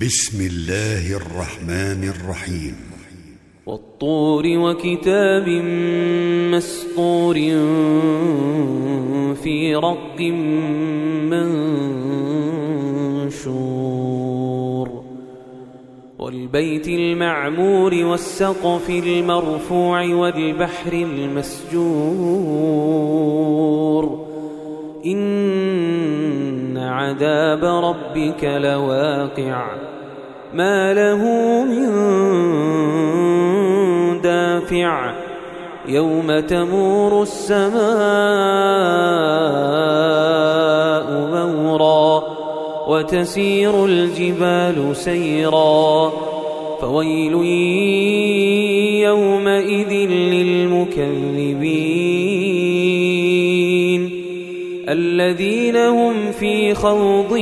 بسم الله الرحمن الرحيم والطور وكتاب مسطور في رق منشور والبيت المعمور والسقف المرفوع والبحر المسجور إن عذاب ربك لواقع ما له من دافع يوم تمور السماء مورا وتسير الجبال سيرا فويل يومئذ للمكذبين الذين هم في خوض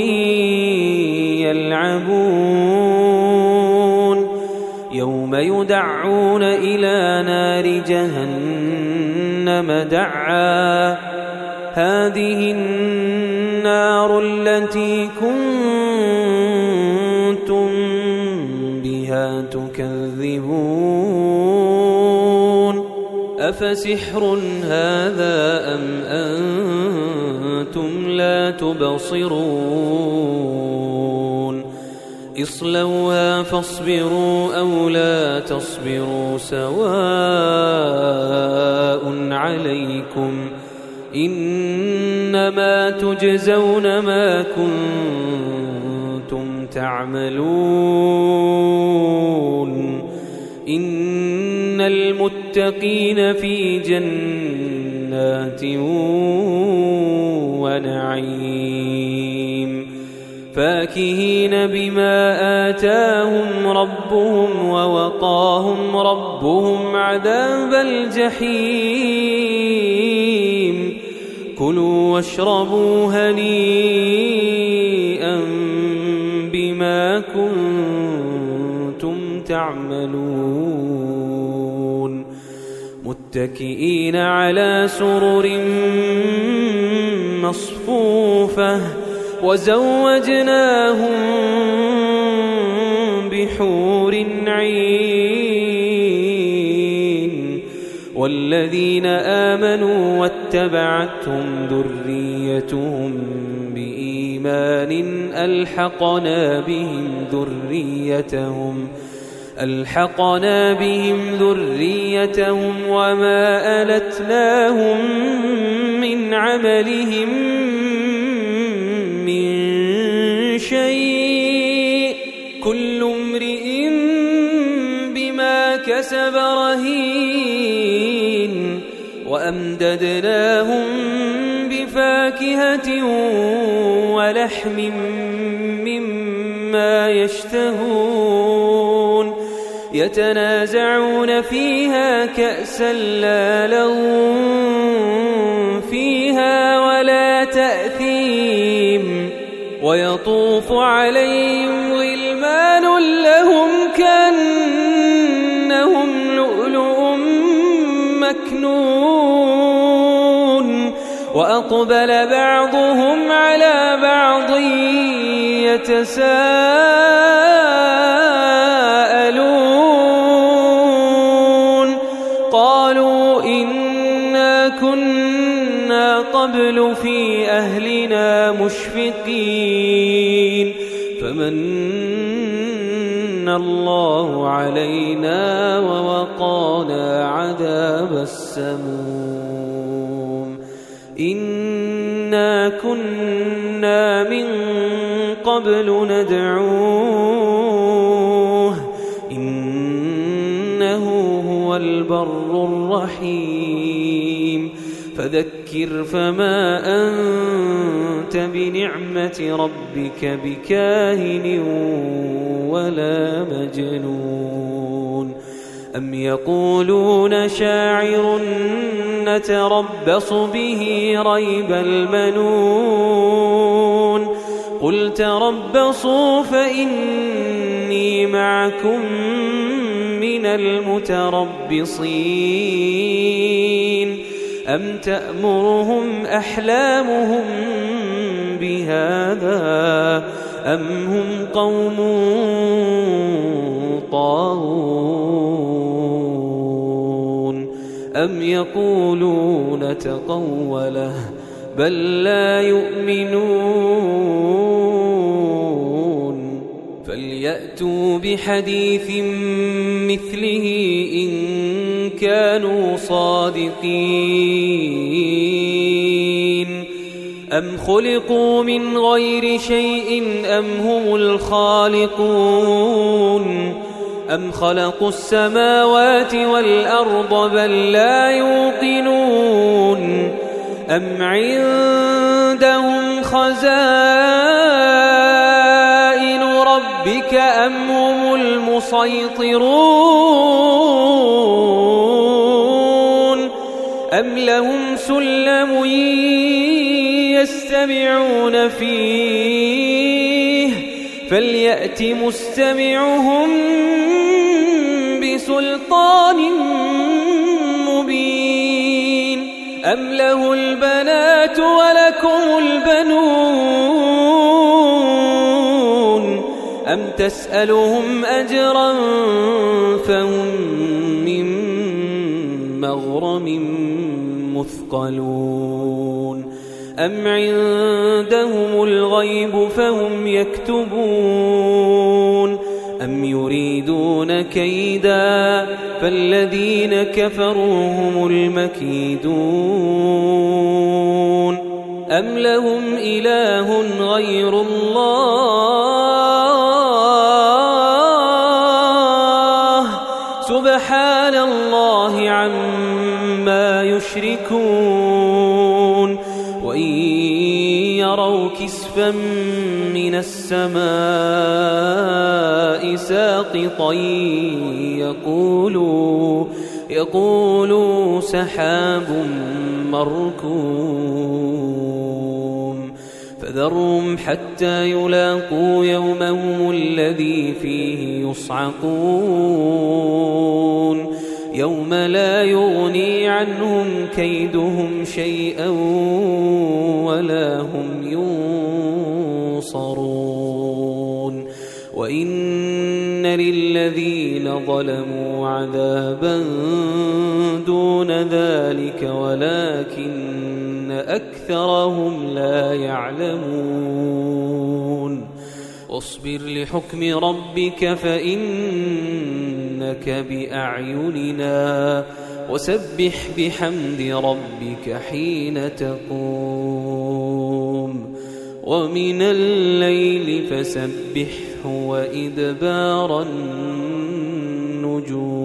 يلعبون يوم يدعون إلى نار جهنم دعا هذه النار التي كنتم بها تكذبون أفسحر هذا أم أنتم لا تبصرون اصلوها فاصبروا أو لا تصبروا سواء عليكم إنما تجزون ما كنتم تعملون إن المتقين في جنات ونعيم فاكهين بما آتاهم ربهم ووقاهم ربهم عذاب الجحيم كلوا واشربوا هنيئا بما كنتم تعملون متكئين على سرر مصفوفة وزوجناهم بحور عين والذين آمنوا واتبعتهم ذريتهم بإيمان ألحقنا بهم ذريتهم وما ألتناهم من عملهم من شيء كل امرئ بما كسب رهين وأمددناهم بفاكهة ولحم مما يشتهون يتنازعون فيها كأسا لا لغو فيها ولا تأثيم ويطوف عليهم غلمان لهم كأنهم لؤلؤ مكنون وأقبل بعضهم على بعض يتساءلون قالوا إنا كنا قبل في أهلنا مشفقين فمن الله علينا ووقانا عذاب السموم إنا كنا من قبل ندعوه إنه هو البر الرحيم فذكر فما أنت بنعمة ربك بكاهن ولا مجنون أم يقولون شاعر نتربص به ريب المنون قل تربصوا فإني معكم من المتربصين أم تأمرهم أحلامهم بهذا أم هم قوم طاغون أم يقولون تقوله بل لا يؤمنون فليأتوا بحديث مثله إن كانوا صادقين أم خلقوا من غير شيء أم هم الخالقون أم خلقوا السماوات والأرض بل لا يوقنون أم عندهم خزائن ربك أم هم المسيطرون أم لهم سلم يستمعون فيه فليأت مستمعهم بسلطان مبين أم له البنات ولكم البنون أم تسألهم أجرا فهم من مغرم مثقلون أم عندهم الغيب فهم يكتبون أم يريدون كيدا فالذين كفروا هم المكيدون أم لهم إله غير الله سبحان الله عما يشركون وإن يروا كسفا من السماء ساقطا يقولوا سحاب مركوم فذرهم حتى يلاقوا يومهم الذي فيه يصعقون يوم لا يغني عنهم كيدهم شيئا ولا هم ينصرون وإن للذين ظلموا عذابا دون ذلك ولكن أكثرهم لا يعلمون واصبر لحكم ربك فإنك بأعيننا وسبح بحمد ربك حين تقوم ومن الليل فسبحه وإدبار النجوم